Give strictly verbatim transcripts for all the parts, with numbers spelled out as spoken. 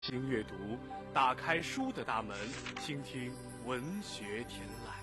新阅读，打开书的大门，倾听文学天籁。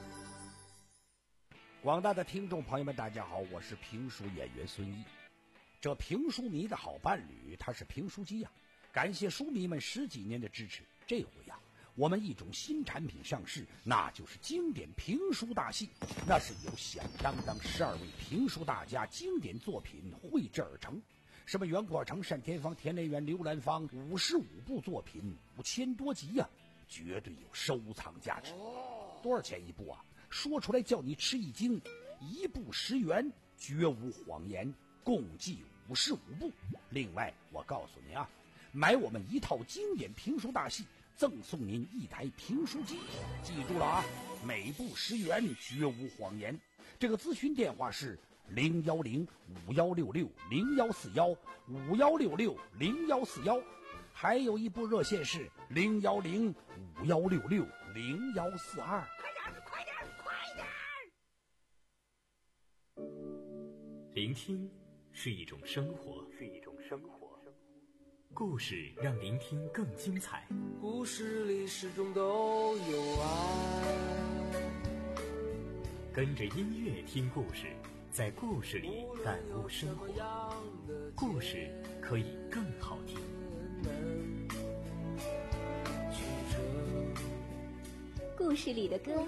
广大的听众朋友们，大家好，我是评书演员孙毅。这评书迷的好伴侣，他是评书机呀、啊！感谢书迷们十几年的支持。这回呀、啊，我们一种新产品上市，那就是经典评书大戏。那是由响当当十二位评书大家经典作品绘制而成。什么袁阔成、单田芳、田连元、刘兰芳，五十五部作品，五千多集呀、啊，绝对有收藏价值。多少钱一部啊？说出来叫你吃一惊，一部十元，绝无谎言，共计五十五部。另外，我告诉你啊，买我们一套经典评书大戏，赠送您一台评书机。记住了啊，每部十元，绝无谎言。这个咨询电话是零幺零五幺六六零幺四幺五幺六六零幺四幺，还有一部热线是零幺零五幺六六零幺四二。 快点，快点！ 聆听是一种生活， 是一种生活。 故事让聆听更精彩。 故事里始终都有爱。 跟着音乐听故事，在故事里感悟生活。故事可以更好听。 故事里的歌。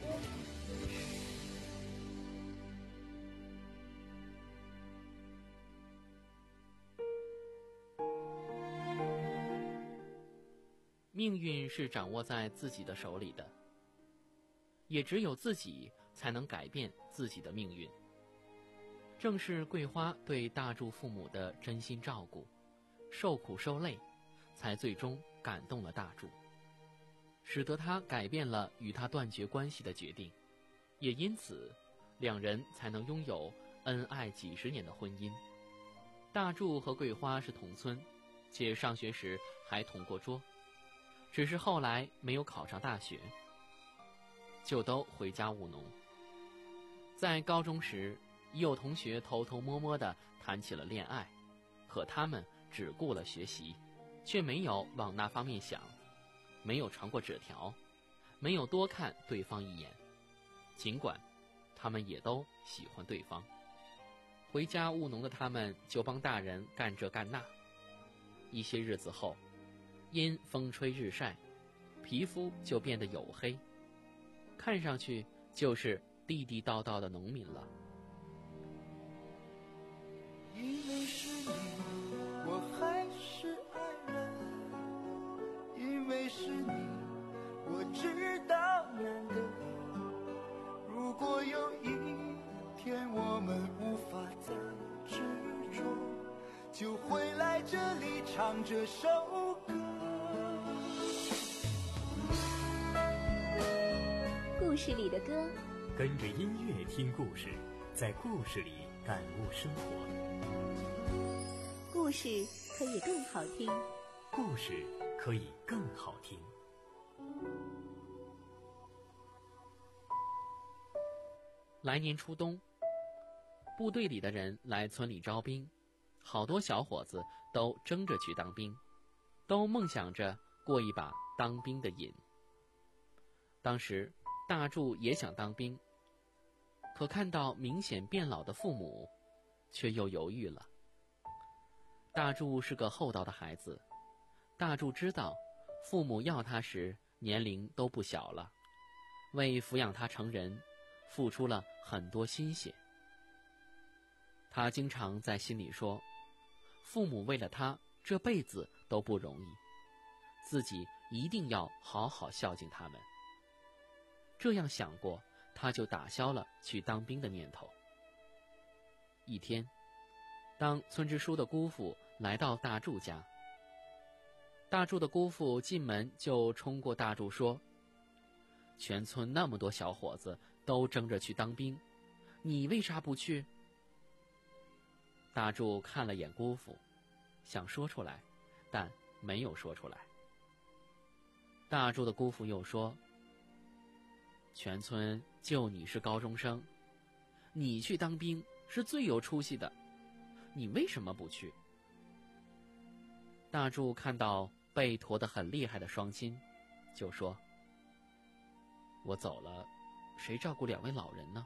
命运是掌握在自己的手里的，也只有自己才能改变自己的命运。正是桂花对大柱父母的真心照顾，受苦受累，才最终感动了大柱，使得他改变了与他断绝关系的决定，也因此两人才能拥有恩爱几十年的婚姻。大柱和桂花是同村，且上学时还同过桌，只是后来没有考上大学，就都回家务农。在高中时，已有同学偷偷摸摸地谈起了恋爱，可他们只顾了学习，却没有往那方面想，没有传过纸条，没有多看对方一眼，尽管他们也都喜欢对方。回家务农的他们就帮大人干这干那。一些日子后，因风吹日晒，皮肤就变得黝黑，看上去就是地地道道的农民了。 因为是你，我还是爱人；因为是你，我知道难得。如果有一天我们无法再执着，就会来这里唱这首歌。 故事里的歌， 跟着音乐听故事，在故事里感悟生活。 故事可以更好听。 故事可以更好听。 来年初冬，部队里的人来村里招兵，好多小伙子都争着去当兵，都梦想着过一把当兵的瘾。当时大柱也想当兵，可看到明显变老的父母，却又犹豫了。大柱是个厚道的孩子，大柱知道父母要他时年龄都不小了，为抚养他成人付出了很多心血。他经常在心里说，父母为了他这辈子都不容易，自己一定要好好孝敬他们。这样想过，他就打消了去当兵的念头。一天，当村支书的姑父来到大柱家，大柱的姑父进门就冲过大柱说，全村那么多小伙子都争着去当兵，你为啥不去？大柱看了眼姑父，想说出来，但没有说出来。大柱的姑父又说，全村就你是高中生，你去当兵是最有出息的，你为什么不去？大柱看到背驼得很厉害的双亲，就说：“我走了，谁照顾两位老人呢？”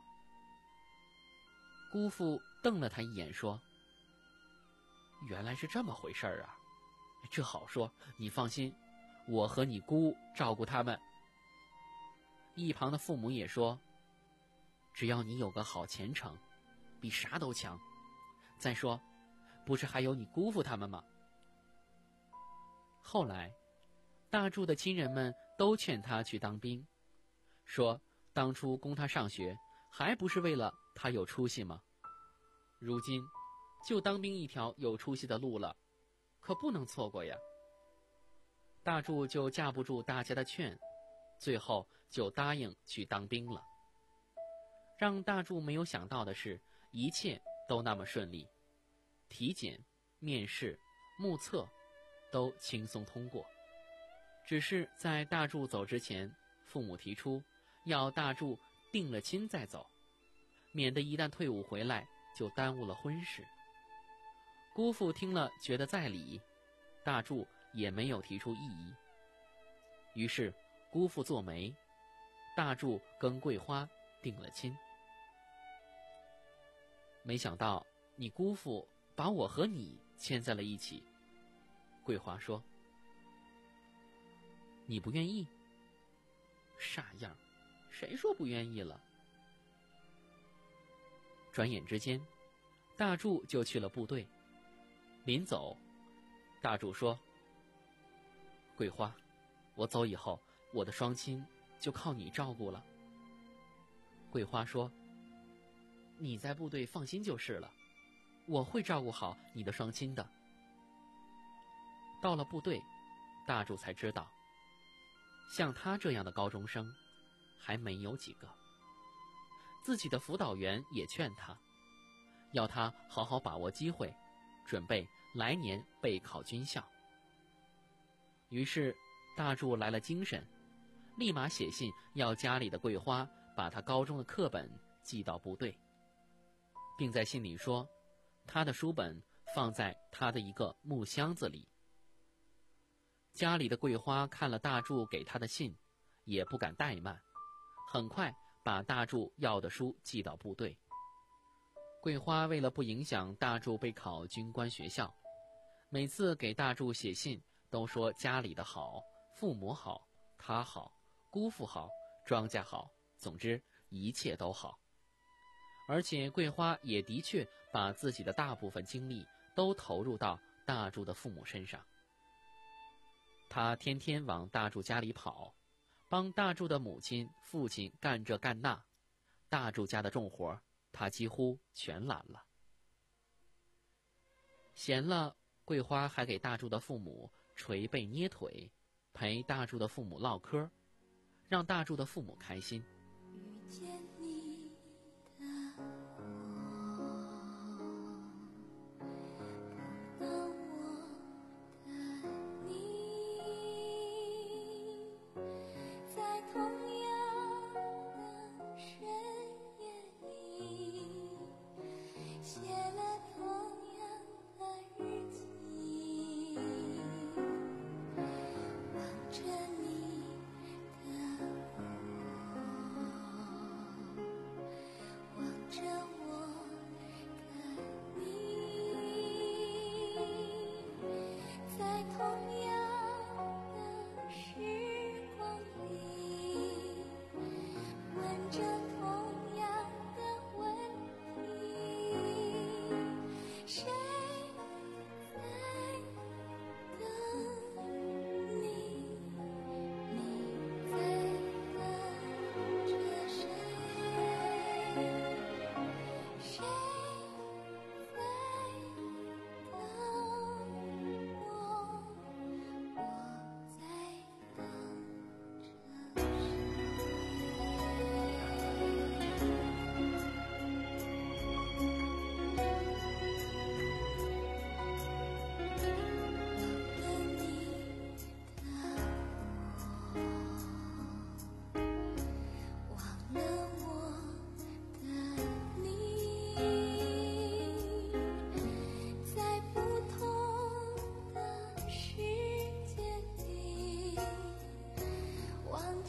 姑父瞪了他一眼，说：“原来是这么回事儿啊，这好说，你放心，我和你姑照顾他们。”一旁的父母也说：“只要你有个好前程，比啥都强。再说，不是还有你姑父他们吗？”后来，大柱的亲人们都劝他去当兵，说当初供他上学，还不是为了他有出息吗？如今，就当兵一条有出息的路了，可不能错过呀。大柱就架不住大家的劝，最后就答应去当兵了。让大柱没有想到的是，一切都那么顺利，体检、面试、目测都轻松通过。只是在大柱走之前，父母提出要大柱定了亲再走，免得一旦退伍回来就耽误了婚事。姑父听了觉得在理，大柱也没有提出异议。于是姑父做媒，大柱跟桂花定了亲。没想到你姑父把我和你牵在了一起。桂花说：“你不愿意？傻样，谁说不愿意了？”转眼之间，大柱就去了部队。临走，大柱说：“桂花，我走以后，我的双亲就靠你照顾了。”桂花说：“你在部队放心就是了，我会照顾好你的双亲的。”到了部队，大柱才知道，像他这样的高中生还没有几个。自己的辅导员也劝他，要他好好把握机会，准备来年备考军校。于是大柱来了精神，立马写信要家里的桂花把他高中的课本寄到部队，并在信里说他的书本放在他的一个木箱子里。家里的桂花看了大柱给他的信，也不敢怠慢，很快把大柱要的书寄到部队。桂花为了不影响大柱备考军官学校，每次给大柱写信都说家里的好，父母好，他好，姑父好，庄稼好，总之一切都好。而且桂花也的确把自己的大部分精力都投入到大柱的父母身上。他天天往大柱家里跑，帮大柱的母亲、父亲干这干那，大柱家的重活他几乎全揽了。闲了，桂花还给大柱的父母捶背捏腿，陪大柱的父母唠嗑，让大柱的父母开心。 遇见你的我，等到我的你，在同样的深夜里，写了同样的日记，望着你的我。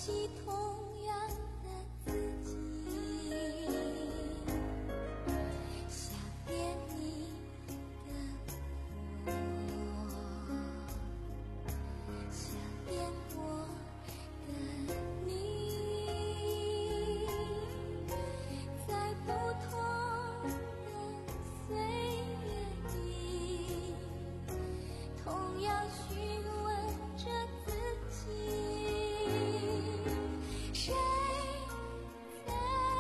起同样的自己，想念你的我，想念我的你，在不同的岁月里，同样询问着自己。谁在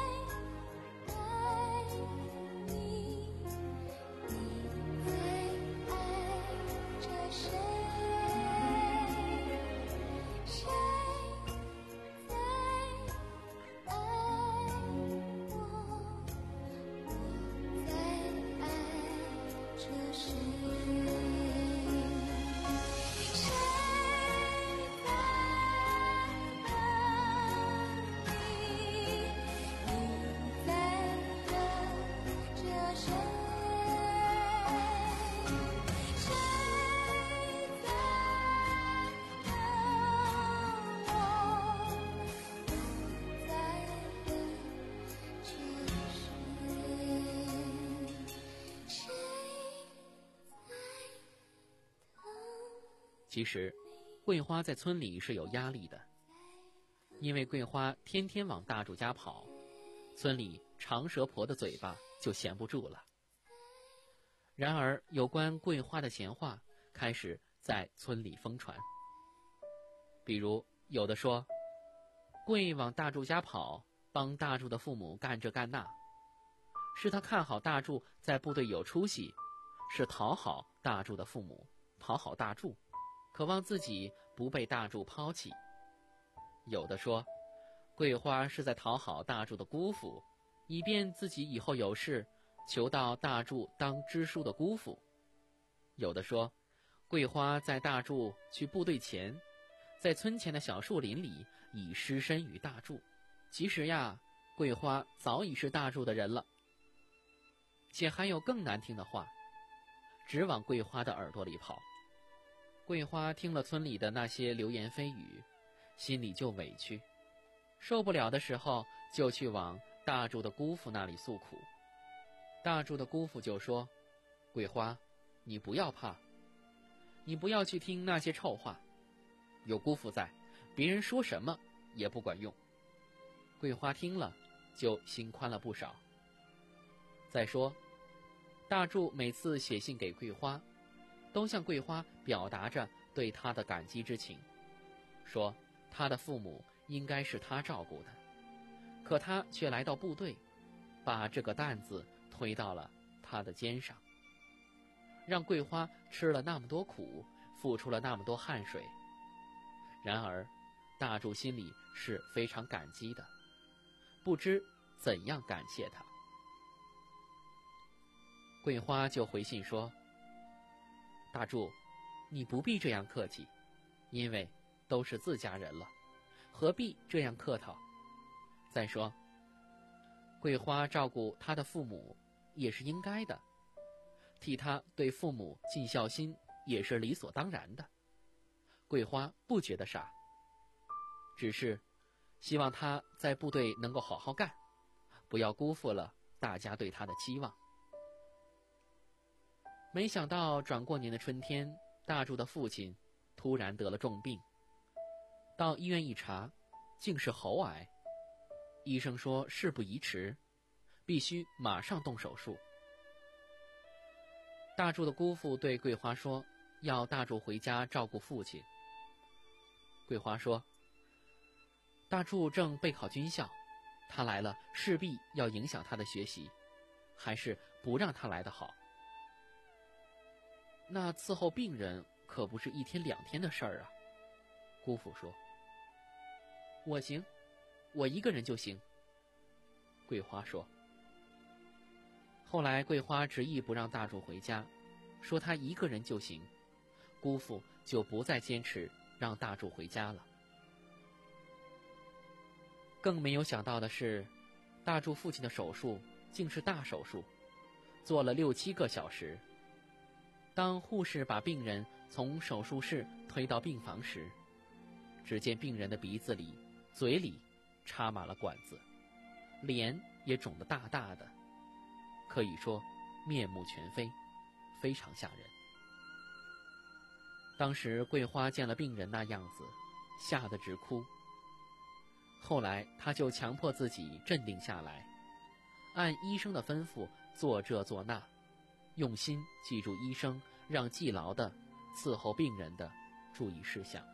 爱你？你在爱着谁？谁在爱我？我在爱着谁？谁在等你？你在等着谁？谁在等我？我在等着谁？谁在等？ 其实，桂花在村里是有压力的，因为桂花天天往大柱家跑，村里长舌婆的嘴巴就闲不住了。然而，有关桂花的闲话开始在村里疯传。比如，有的说，桂往大柱家跑，帮大柱的父母干这干那，是他看好大柱在部队有出息，是讨好大柱的父母，讨好大柱，渴望自己不被大柱抛弃。有的说，桂花是在讨好大柱的姑父，以便自己以后有事求到大柱当支书的姑父。有的说，桂花在大柱去部队前，在村前的小树林里已失身于大柱，其实呀，桂花早已是大柱的人了。且还有更难听的话，直往桂花的耳朵里跑。桂花听了村里的那些流言蜚语，心里就委屈，受不了的时候就去往大柱的姑父那里诉苦。大柱的姑父就说，桂花，你不要怕，你不要去听那些臭话，有姑父在，别人说什么也不管用。桂花听了就心宽了不少。再说，大柱每次写信给桂花，都向桂花表达着对他的感激之情，说他的父母应该是他照顾的，可他却来到部队，把这个担子推到了他的肩上，让桂花吃了那么多苦，付出了那么多汗水。然而大柱心里是非常感激的，不知怎样感谢他。桂花就回信说，大柱，你不必这样客气，因为都是自家人了，何必这样客套？再说，桂花照顾他的父母也是应该的，替他对父母尽孝心也是理所当然的。桂花不觉得傻，只是希望他在部队能够好好干，不要辜负了大家对他的期望。没想到转过年的春天，大柱的父亲突然得了重病，到医院一查，竟是喉癌。医生说事不宜迟，必须马上动手术。大柱的姑父对桂花说，要大柱回家照顾父亲。桂花说，大柱正备考军校，他来了势必要影响他的学习，还是不让他来的好。那伺候病人可不是一天两天的事儿啊。姑父说，我行，我一个人就行。桂花说。后来桂花执意不让大柱回家，说他一个人就行，姑父就不再坚持让大柱回家了。更没有想到的是，大柱父亲的手术竟是大手术，做了六七个小时。当护士把病人从手术室推到病房时，只见病人的鼻子里嘴里插满了管子，脸也肿得大大的，可以说面目全非，非常吓人。当时桂花见了病人那样子，吓得直哭。后来她就强迫自己镇定下来，按医生的吩咐做这做那，用心记住医生让记牢的伺候病人的注意事项。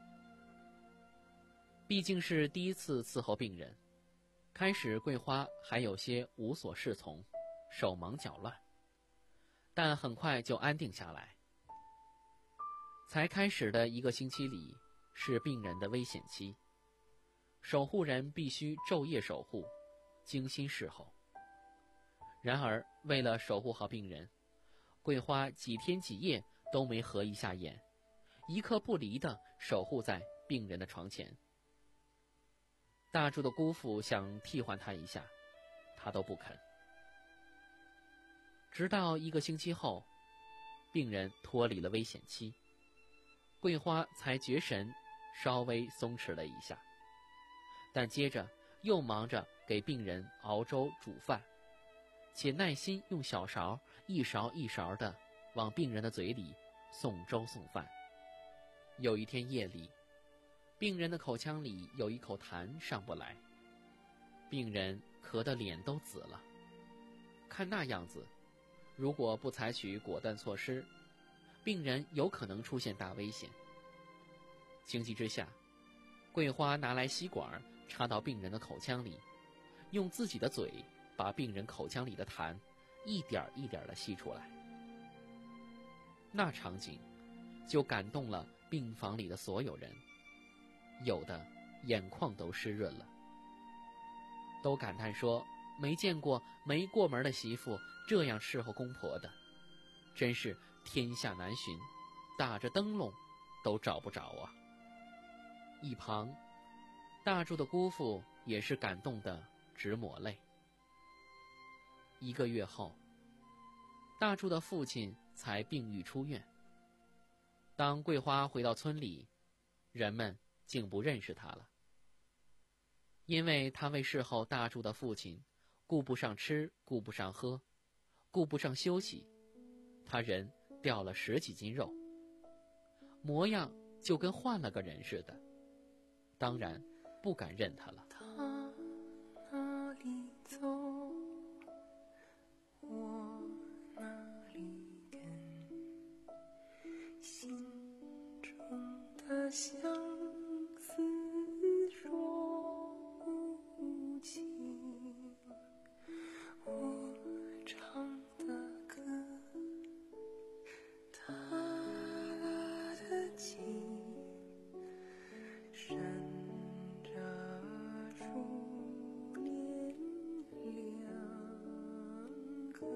毕竟是第一次伺候病人，开始桂花还有些无所适从，手忙脚乱，但很快就安定下来。才开始的一个星期里是病人的危险期，守护人必须昼夜守护，精心侍候。然而为了守护好病人，桂花几天几夜都没合一下眼，一刻不离地守护在病人的床前。大柱的姑父想替换他一下，他都不肯。直到一个星期后，病人脱离了危险期，桂花才觉神，稍微松弛了一下，但接着又忙着给病人熬粥煮饭，且耐心用小勺一勺一勺地往病人的嘴里送粥送饭。有一天夜里，病人的口腔里有一口痰上不来，病人咳得脸都紫了。看那样子，如果不采取果断措施，病人有可能出现大危险。情急之下，桂花拿来吸管插到病人的口腔里，用自己的嘴把病人口腔里的痰一点一点地吸出来。那场景就感动了病房里的所有人，有的眼眶都湿润了，都感叹说没见过没过门的媳妇这样伺候公婆的，真是天下难寻，打着灯笼都找不着啊。一旁大柱的姑父也是感动得直抹泪。一个月后，大柱的父亲才病愈出院。当桂花回到村里，人们竟不认识他了，因为他为侍候大柱的父亲，顾不上吃，顾不上喝，顾不上休息，他人掉了十几斤肉，模样就跟换了个人似的，当然不敢认他了。 他哪里走，我哪里跟，心中的相思说无情，我唱的歌，他的情，闪着珠帘两颗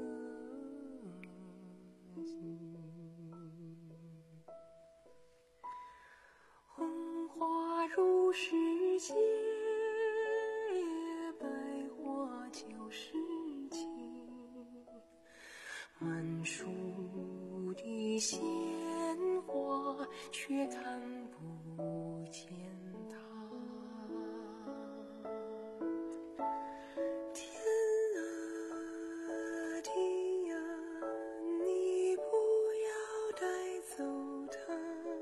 心。红花如世界，白花就是情，满树的鲜花却看不见它。天啊地啊，你不要带走它。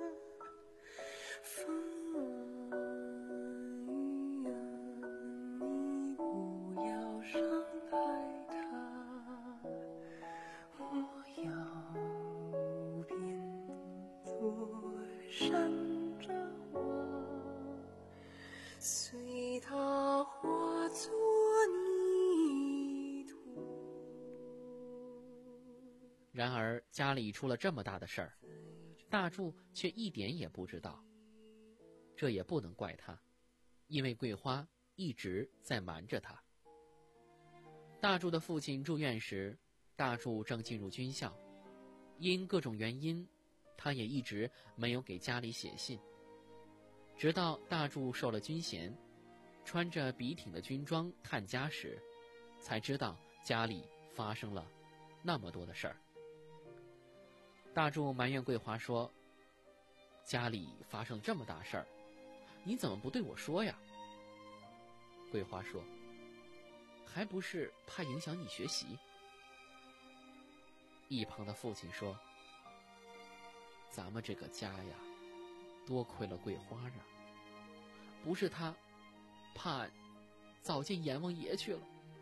风啊雨啊，你不要伤害它。我要变作山楂花，随它化作泥土。 然而家里出了这么大的事儿，大柱却一点也不知道。这也不能怪他，因为桂花一直在瞒着他。大柱的父亲住院时，大柱正进入军校，因各种原因，他也一直没有给家里写信。直到大柱受了军衔，穿着笔挺的军装探家时，才知道家里发生了那么多的事儿。大柱埋怨桂花说：“家里发生了这么大事儿，你怎么不对我说呀？ 桂花说，还不是怕影响你学习。一旁的父亲说，咱们这个家呀，多亏了桂花啊，不是他，怕早见阎王爷去了。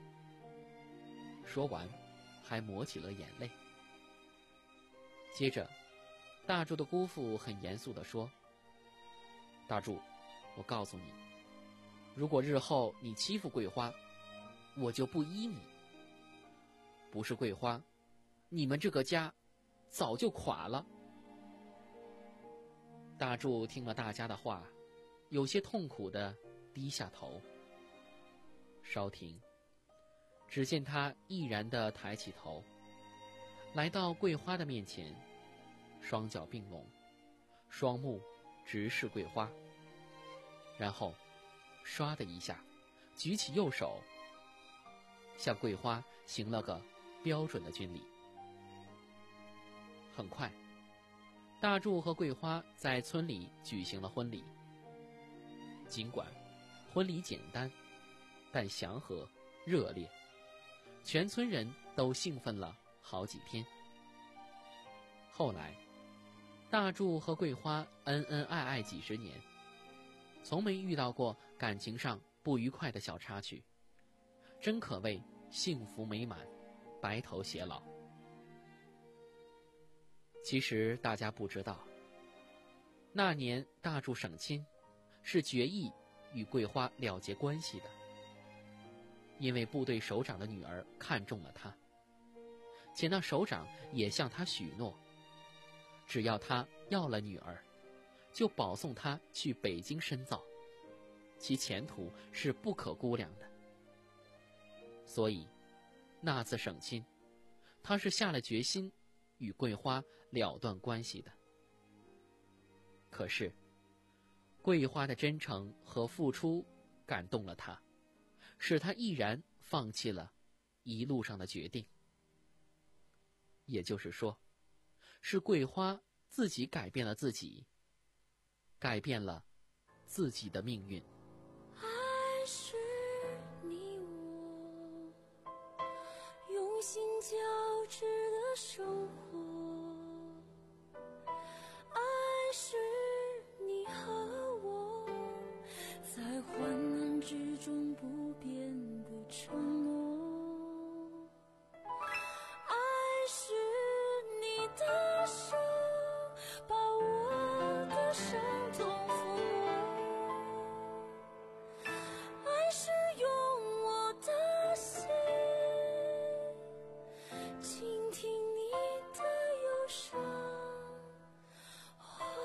说完，还抹起了眼泪。接着，大柱的姑父很严肃地说，大柱，我告诉你，如果日后你欺负桂花，我就不依你。不是桂花，你们这个家早就垮了。大柱听了大家的话，有些痛苦地低下头。稍停，只见他毅然地抬起头，来到桂花的面前，双脚并拢，双目直视桂花，然后唰的一下举起右手，向桂花行了个标准的军礼。很快，大柱和桂花在村里举行了婚礼。尽管婚礼简单，但祥和热烈，全村人都兴奋了好几天。后来，大柱和桂花恩恩爱爱几十年，从没遇到过感情上不愉快的小插曲，真可谓幸福美满，白头偕老。其实大家不知道，那年大柱省亲，是决意与桂花了结关系的。因为部队首长的女儿看中了他，且那首长也向他许诺，只要他要了女儿，就保送他去北京深造，其前途是不可估量的。所以那次省亲，他是下了决心与桂花了断关系的。可是桂花的真诚和付出感动了他，使他毅然放弃了一路上的决定。也就是说，是桂花自己改变了自己，改变了自己的命运。 爱是你我用心交织的生活，爱是你和我在患难之中不变的承诺，爱是你的手把我的伤痛抚摸，爱是用我的心倾听你的忧伤，环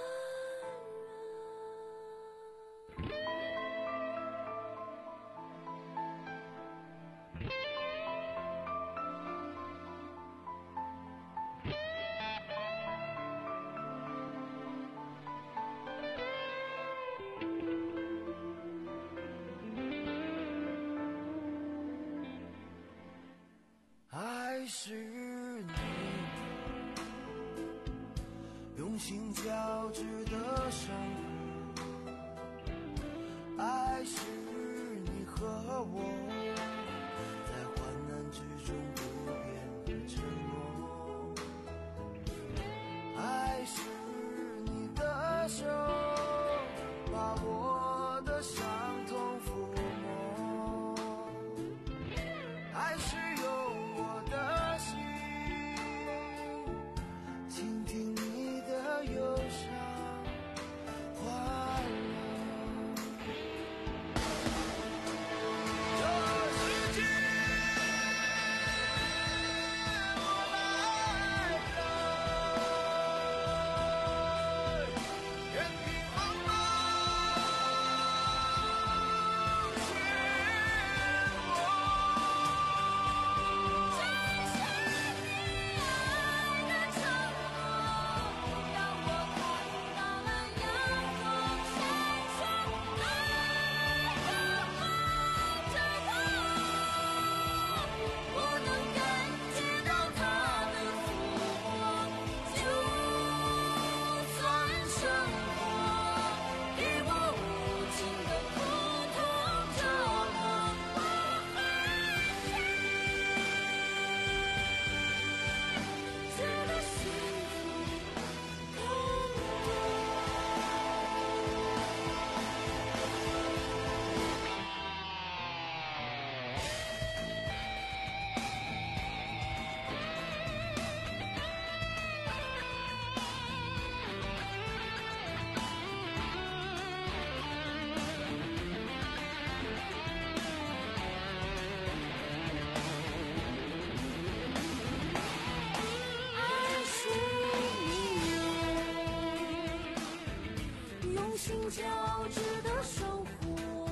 爱是你用心交织的伤口，爱是你和我在患难之中不变的承诺，爱是你的手把我的伤痛抚摸，爱是用我的心倾听你的忧伤，欢乐。 交织的生活。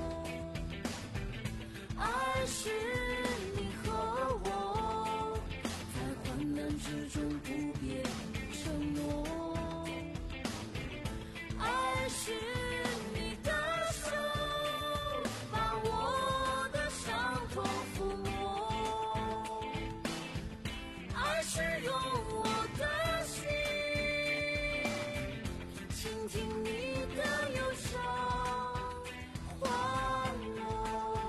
爱是你和我在患难之中不变承诺，爱是你的手把我的伤痛抚摸，爱是用我的心倾听你的忧伤欢乐。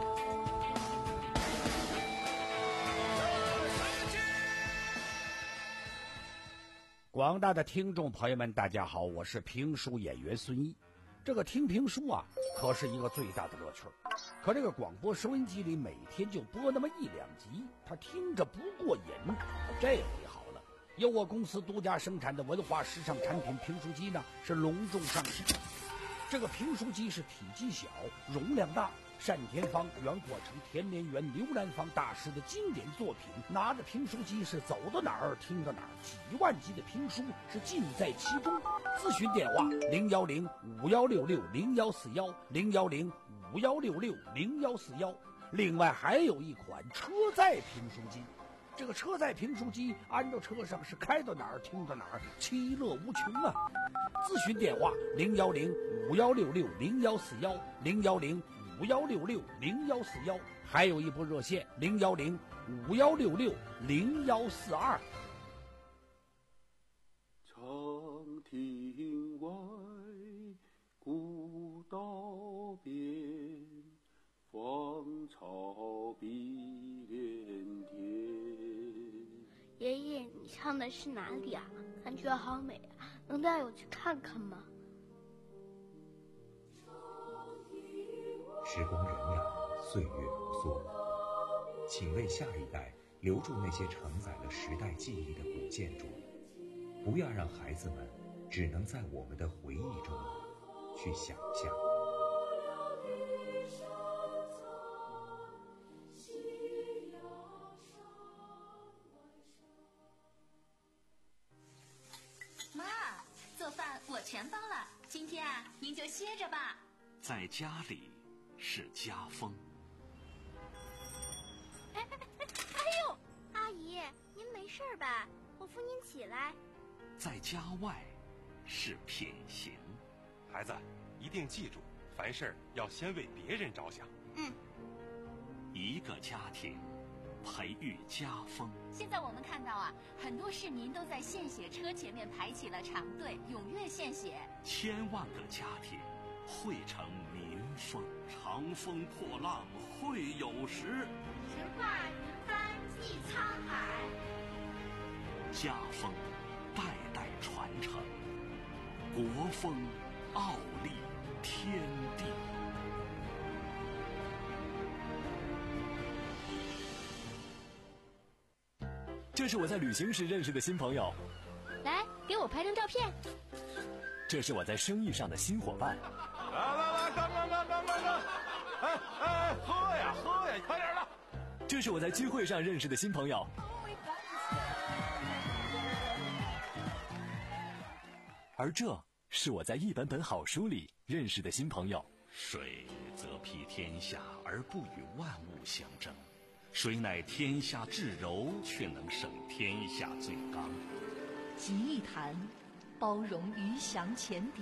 广大的听众朋友们，大家好，我是评书演员孙一。这个听评书啊，可是一个最大的乐趣儿。可这个广播收音机里每天就播那么一两集，他听着不过瘾。这回好了，由我公司独家生产的文化时尚产品评书机呢，是隆重上市。这个评书机是体积小、容量大，单田芳、袁阔成、田连元、刘兰芳大师的经典作品，拿着评书机是走到哪儿听到哪儿，几万集的评书是尽在其中。咨询电话零幺零五幺六六零幺四幺零幺零五幺六六零幺四幺。另外还有一款车载评书机，这个车载评书机安到车上是开到哪儿听到哪儿，其乐无穷啊！咨询电话零幺零五幺六六零幺四幺零幺零五幺六六零幺四幺，还有一部热线零幺零五幺六六零幺四二。 长亭外，古道边，芳草碧连天。 爷爷，你唱的是哪里啊？感觉好美啊，能带我去看看吗？ 时光荏苒，岁月如梭，请为下一代留住那些承载了时代记忆的古建筑，不要让孩子们只能在我们的回忆中去想象。 妈，做饭我全包了，今天啊，您就歇着吧。 在家里是家风。 哎哎哎哎呦，阿姨，您没事吧？我扶您起来。 在家外是品行。 孩子，一定记住，凡事要先为别人着想。 嗯。 一个家庭培育家风。 现在我们看到啊，很多市民都在献血车前面排起了长队，踊跃献血。 千万个家庭汇成民风。长风破浪会有时， 直挂云帆济沧海。 家风代代传承，国风傲立天地。 这是我在旅行时认识的新朋友， 来给我拍张照片。 这是我在生意上的新伙伴。 来来来，干干干干干干！哎哎，喝呀喝呀，快点的！ 这是我在聚会上认识的新朋友。而这是我在一本本好书里认识的新朋友。 水则披天下而不与万物相争，水乃天下至柔，却能胜天下最刚。 集一坛，包容鱼翔浅底；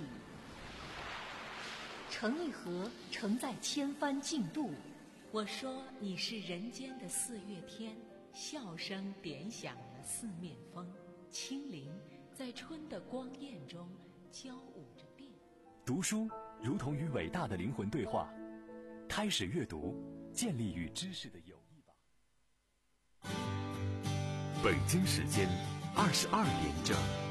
盛一盒，承载千帆竞渡。 我说你是人间的四月天，笑声点响了四面风，清灵在春的光艳中交舞着变。 读书如同与伟大的灵魂对话，开始阅读，建立与知识的友谊吧。 北京时间二十二点整。